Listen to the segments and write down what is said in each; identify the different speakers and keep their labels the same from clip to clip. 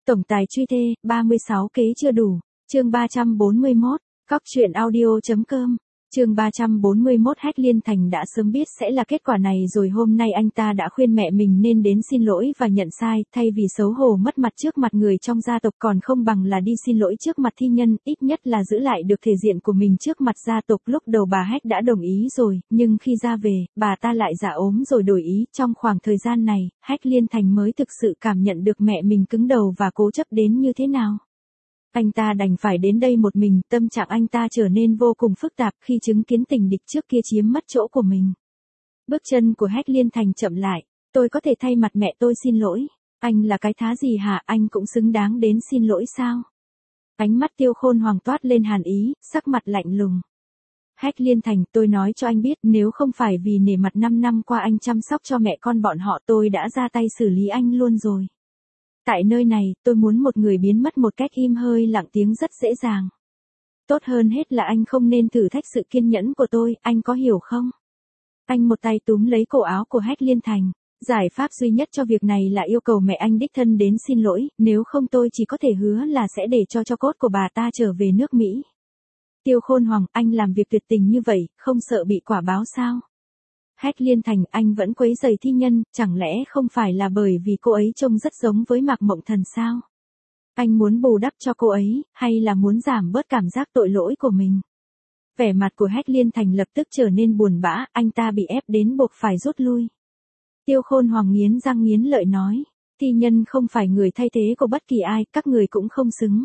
Speaker 1: Tổng tài truy thê, 36 kế chưa đủ. Chương 341, cóc truyện audio.com. Chương 341. Hách Liên Thành đã sớm biết sẽ là kết quả này rồi, hôm nay anh ta đã khuyên mẹ mình nên đến xin lỗi và nhận sai, thay vì xấu hổ mất mặt trước mặt người trong gia tộc còn không bằng là đi xin lỗi trước mặt thi nhân, ít nhất là giữ lại được thể diện của mình trước mặt gia tộc. Lúc đầu bà Hách đã đồng ý rồi, nhưng khi ra về, bà ta lại giả ốm rồi đổi ý. Trong khoảng thời gian này, Hách Liên Thành mới thực sự cảm nhận được mẹ mình cứng đầu và cố chấp đến như thế nào. Anh ta đành phải đến đây một mình, tâm trạng anh ta trở nên vô cùng phức tạp khi chứng kiến tình địch trước kia chiếm mất chỗ của mình. Bước chân của Hách Liên Thành chậm lại, tôi có thể thay mặt mẹ tôi xin lỗi. Anh là cái thá gì hả, anh cũng xứng đáng đến xin lỗi sao? Ánh mắt Tiêu Khôn Hoàng toát lên hàn ý, sắc mặt lạnh lùng. Hách Liên Thành, tôi nói cho anh biết, nếu không phải vì nể mặt 5 năm qua anh chăm sóc cho mẹ con bọn họ, tôi đã ra tay xử lý anh luôn rồi. Tại nơi này, tôi muốn một người biến mất một cách im hơi lặng tiếng rất dễ dàng. Tốt hơn hết là anh không nên thử thách sự kiên nhẫn của tôi, anh có hiểu không? Anh một tay túm lấy cổ áo của Hách Liên Thành. Giải pháp duy nhất cho việc này là yêu cầu mẹ anh đích thân đến xin lỗi, nếu không tôi chỉ có thể hứa là sẽ để cho cốt của bà ta trở về nước Mỹ. Tiêu Khôn Hoàng, anh làm việc tuyệt tình như vậy, không sợ bị quả báo sao? Hách Liên Thành, anh vẫn quấy rầy thi nhân, chẳng lẽ không phải là bởi vì cô ấy trông rất giống với Mạc Mộng Thần sao? Anh muốn bù đắp cho cô ấy, hay là muốn giảm bớt cảm giác tội lỗi của mình? Vẻ mặt của Hách Liên Thành lập tức trở nên buồn bã, anh ta bị ép đến buộc phải rút lui. Tiêu Khôn Hoàng nghiến răng nghiến lợi nói, thi nhân không phải người thay thế của bất kỳ ai, các người cũng không xứng.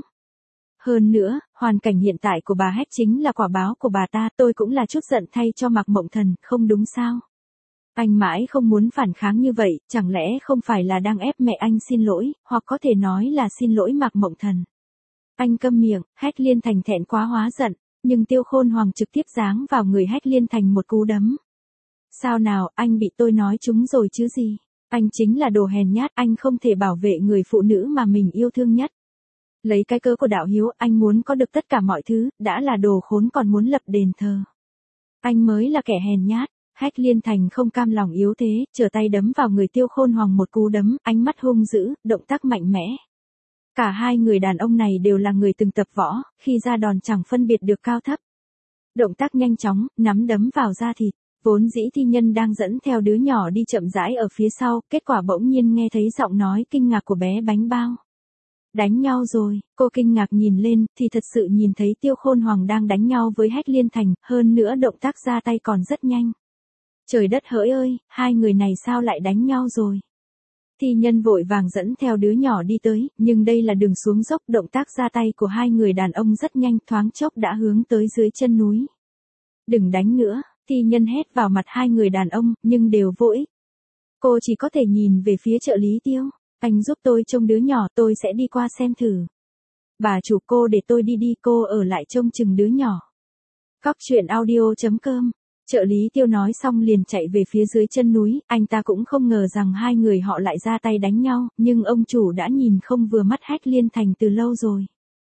Speaker 1: Hơn nữa, hoàn cảnh hiện tại của bà Hách chính là quả báo của bà ta, tôi cũng là chút giận thay cho Mạc Mộng Thần, không đúng sao? Anh mãi không muốn phản kháng như vậy, chẳng lẽ không phải là đang ép mẹ anh xin lỗi, hoặc có thể nói là xin lỗi Mạc Mộng Thần. Anh câm miệng, Hách Liên Thành thẹn quá hóa giận, nhưng Tiêu Khôn Hoàng trực tiếp giáng vào người Hách Liên Thành một cú đấm. Sao nào, anh bị tôi nói trúng rồi chứ gì? Anh chính là đồ hèn nhát, anh không thể bảo vệ người phụ nữ mà mình yêu thương nhất. Lấy cái cớ của đạo hiếu, anh muốn có được tất cả mọi thứ, đã là đồ khốn còn muốn lập đền thờ. Anh mới là kẻ hèn nhát. Hách Liên Thành không cam lòng yếu thế, trở tay đấm vào người Tiêu Khôn Hoàng một cú đấm, ánh mắt hung dữ, động tác mạnh mẽ. Cả hai người đàn ông này đều là người từng tập võ, khi ra đòn chẳng phân biệt được cao thấp. Động tác nhanh chóng, nắm đấm vào da thịt, vốn dĩ thi nhân đang dẫn theo đứa nhỏ đi chậm rãi ở phía sau, kết quả bỗng nhiên nghe thấy giọng nói kinh ngạc của bé bánh bao. Đánh nhau rồi, cô kinh ngạc nhìn lên, thì thật sự nhìn thấy Tiêu Khôn Hoàng đang đánh nhau với Hách Liên Thành, hơn nữa động tác ra tay còn rất nhanh. Trời đất hỡi ơi, hai người này sao lại đánh nhau rồi? Thi nhân vội vàng dẫn theo đứa nhỏ đi tới, nhưng đây là đường xuống dốc, động tác ra tay của hai người đàn ông rất nhanh, thoáng chốc đã hướng tới dưới chân núi. Đừng đánh nữa, thi nhân hét vào mặt hai người đàn ông, nhưng đều vô ích. Cô chỉ có thể nhìn về phía trợ lý Tiêu, anh giúp tôi trông đứa nhỏ, tôi sẽ đi qua xem thử. Bà chủ, cô để tôi đi đi, cô ở lại trông chừng đứa nhỏ. cóc truyện audio.com. Trợ lý Tiêu nói xong liền chạy về phía dưới chân núi, anh ta cũng không ngờ rằng hai người họ lại ra tay đánh nhau, nhưng ông chủ đã nhìn không vừa mắt Hách Liên Thành từ lâu rồi.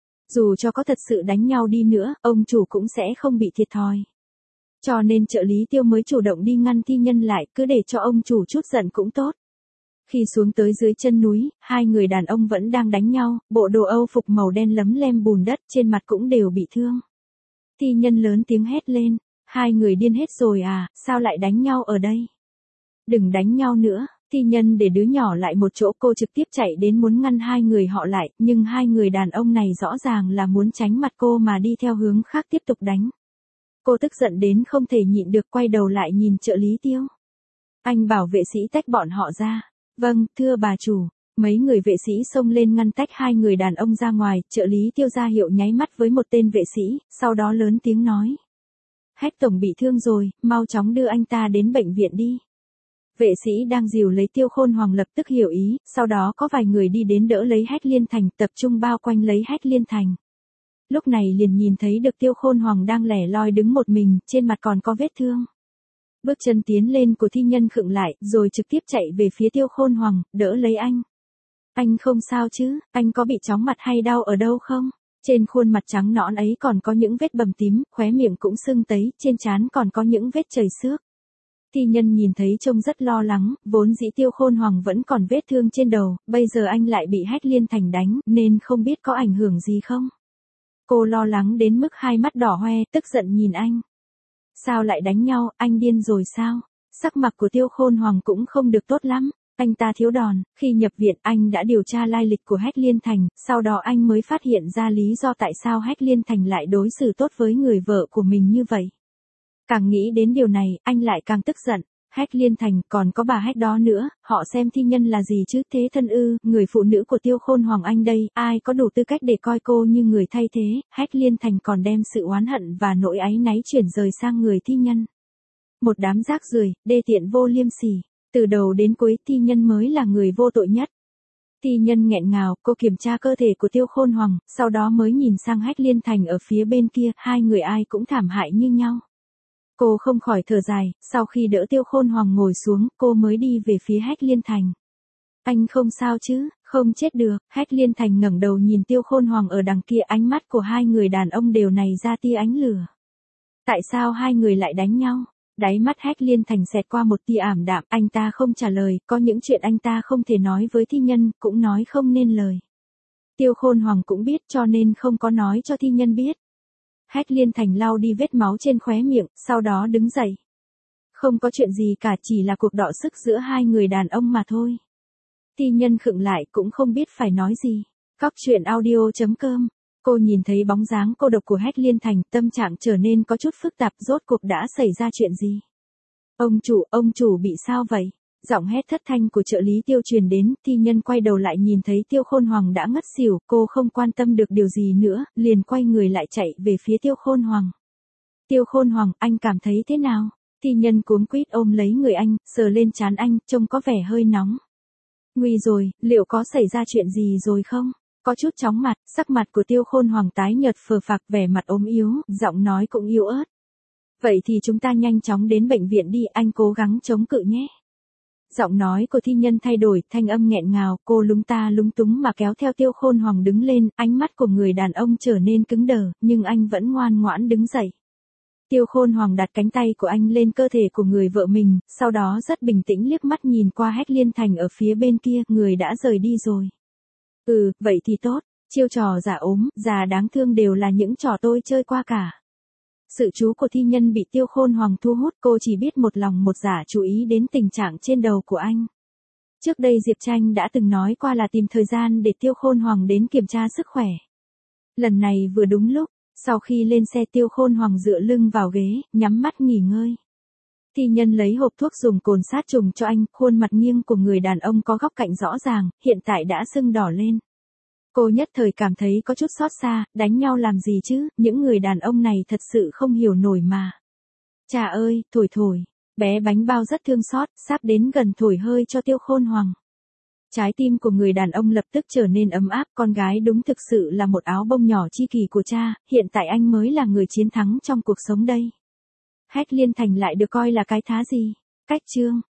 Speaker 1: Dù cho có thật sự đánh nhau đi nữa, ông chủ cũng sẽ không bị thiệt thòi. Cho nên trợ lý Tiêu mới chủ động đi ngăn thi nhân lại, cứ để cho ông chủ chút giận cũng tốt. Khi xuống tới dưới chân núi, hai người đàn ông vẫn đang đánh nhau, bộ đồ Âu phục màu đen lấm lem bùn đất, trên mặt cũng đều bị thương. Thi nhân lớn tiếng hét lên. Hai người điên hết rồi à, sao lại đánh nhau ở đây? Đừng đánh nhau nữa, thi nhân để đứa nhỏ lại một chỗ, cô trực tiếp chạy đến muốn ngăn hai người họ lại, nhưng hai người đàn ông này rõ ràng là muốn tránh mặt cô mà đi theo hướng khác tiếp tục đánh. Cô tức giận đến không thể nhịn được, quay đầu lại nhìn trợ lý Tiêu. Anh bảo vệ sĩ tách bọn họ ra. Vâng, thưa bà chủ. Mấy người vệ sĩ xông lên ngăn tách hai người đàn ông ra ngoài, trợ lý Tiêu ra hiệu nháy mắt với một tên vệ sĩ, sau đó lớn tiếng nói. Hách tổng bị thương rồi, mau chóng đưa anh ta đến bệnh viện đi. Vệ sĩ đang dìu lấy Tiêu Khôn Hoàng lập tức hiểu ý, sau đó có vài người đi đến đỡ lấy Hách Liên Thành, tập trung bao quanh lấy Hách Liên Thành. Lúc này liền nhìn thấy được Tiêu Khôn Hoàng đang lẻ loi đứng một mình, trên mặt còn có vết thương. Bước chân tiến lên của thi nhân khựng lại, rồi trực tiếp chạy về phía Tiêu Khôn Hoàng, đỡ lấy anh. Anh không sao chứ, anh có bị chóng mặt hay đau ở đâu không? Trên khuôn mặt trắng nõn ấy còn có những vết bầm tím, khóe miệng cũng sưng tấy, trên trán còn có những vết chảy xước. Thi Nhân nhìn thấy trông rất lo lắng, vốn dĩ Tiêu Khôn Hoàng vẫn còn vết thương trên đầu, bây giờ anh lại bị Hách Liên Thành đánh, nên không biết có ảnh hưởng gì không. Cô lo lắng đến mức hai mắt đỏ hoe, tức giận nhìn anh. Sao lại đánh nhau, anh điên rồi sao? Sắc mặt của Tiêu Khôn Hoàng cũng không được tốt lắm. Anh ta thiếu đòn, khi nhập viện anh đã điều tra lai lịch của Hách Liên Thành, sau đó anh mới phát hiện ra lý do tại sao Hách Liên Thành lại đối xử tốt với người vợ của mình như vậy. Càng nghĩ đến điều này, anh lại càng tức giận. Hách Liên Thành, còn có bà Hách đó nữa, họ xem Thi Nhân là gì chứ, thế thân ư, người phụ nữ của Tiêu Khôn Hoàng anh đây, ai có đủ tư cách để coi cô như người thay thế. Hách Liên Thành còn đem sự oán hận và nỗi áy náy chuyển rời sang người Thi Nhân. Một đám rác rưởi, đê tiện vô liêm sỉ. Từ đầu đến cuối Thi Nhân mới là người vô tội nhất. Thi Nhân nghẹn ngào, cô kiểm tra cơ thể của Tiêu Khôn Hoàng, sau đó mới nhìn sang Hách Liên Thành ở phía bên kia, hai người ai cũng thảm hại như nhau. Cô không khỏi thở dài, sau khi đỡ Tiêu Khôn Hoàng ngồi xuống, cô mới đi về phía Hách Liên Thành. Anh không sao chứ, không chết được. Hách Liên Thành ngẩng đầu nhìn Tiêu Khôn Hoàng ở đằng kia, ánh mắt của hai người đàn ông đều này ra tia ánh lửa. Tại sao hai người lại đánh nhau? Đáy mắt Hách Liên Thành xẹt qua một tia ảm đạm, anh ta không trả lời, có những chuyện anh ta không thể nói với Thi Nhân, cũng nói không nên lời. Tiêu Khôn Hoàng cũng biết cho nên không có nói cho Thi Nhân biết. Hách Liên Thành lau đi vết máu trên khóe miệng, sau đó đứng dậy. Không có chuyện gì cả, chỉ là cuộc đọ sức giữa hai người đàn ông mà thôi. Thi Nhân khựng lại cũng không biết phải nói gì. Cóc truyện audio.com. Cô nhìn thấy bóng dáng cô độc của Hách Liên Thành, tâm trạng trở nên có chút phức tạp, rốt cuộc đã xảy ra chuyện gì? Ông chủ bị sao vậy? Giọng hét thất thanh của trợ lý Tiêu truyền đến, Thi Nhân quay đầu lại nhìn thấy Tiêu Khôn Hoàng đã ngất xỉu, cô không quan tâm được điều gì nữa, liền quay người lại chạy về phía Tiêu Khôn Hoàng. Tiêu Khôn Hoàng, anh cảm thấy thế nào? Thi Nhân cuống quýt ôm lấy người anh, sờ lên trán anh, trông có vẻ hơi nóng. Nguy rồi, liệu có xảy ra chuyện gì rồi không? Có chút chóng mặt, sắc mặt của Tiêu Khôn Hoàng tái nhợt phờ phạc, vẻ mặt ốm yếu, giọng nói cũng yếu ớt. Vậy thì chúng ta nhanh chóng đến bệnh viện đi, anh cố gắng chống cự nhé. Giọng nói của Thi Nhân thay đổi, thanh âm nghẹn ngào, cô lúng ta lúng túng mà kéo theo Tiêu Khôn Hoàng đứng lên, ánh mắt của người đàn ông trở nên cứng đờ, nhưng anh vẫn ngoan ngoãn đứng dậy. Tiêu Khôn Hoàng đặt cánh tay của anh lên cơ thể của người vợ mình, sau đó rất bình tĩnh liếc mắt nhìn qua Hách Liên Thành ở phía bên kia, người đã rời đi rồi. Vậy thì tốt, chiêu trò giả ốm, già đáng thương đều là những trò tôi chơi qua cả. Sự chú của Thi Nhân bị Tiêu Khôn Hoàng thu hút, cô chỉ biết một lòng một dạ chú ý đến tình trạng trên đầu của anh. Trước đây Diệp Tranh đã từng nói qua là tìm thời gian để Tiêu Khôn Hoàng đến kiểm tra sức khỏe. Lần này vừa đúng lúc, sau khi lên xe Tiêu Khôn Hoàng dựa lưng vào ghế, nhắm mắt nghỉ ngơi. Thi Nhân lấy hộp thuốc dùng cồn sát trùng cho anh, khuôn mặt nghiêng của người đàn ông có góc cạnh rõ ràng, hiện tại đã sưng đỏ lên. Cô nhất thời cảm thấy có chút xót xa, đánh nhau làm gì chứ, những người đàn ông này thật sự không hiểu nổi mà. Chà ơi, thổi, bé bánh bao rất thương xót, sắp đến gần thổi hơi cho Tiêu Khôn Hoàng. Trái tim của người đàn ông lập tức trở nên ấm áp, con gái đúng thực sự là một áo bông nhỏ chi kỷ của cha, hiện tại anh mới là người chiến thắng trong cuộc sống đây. Hách Liên Thành lại được coi là cái thá gì? Cách chương.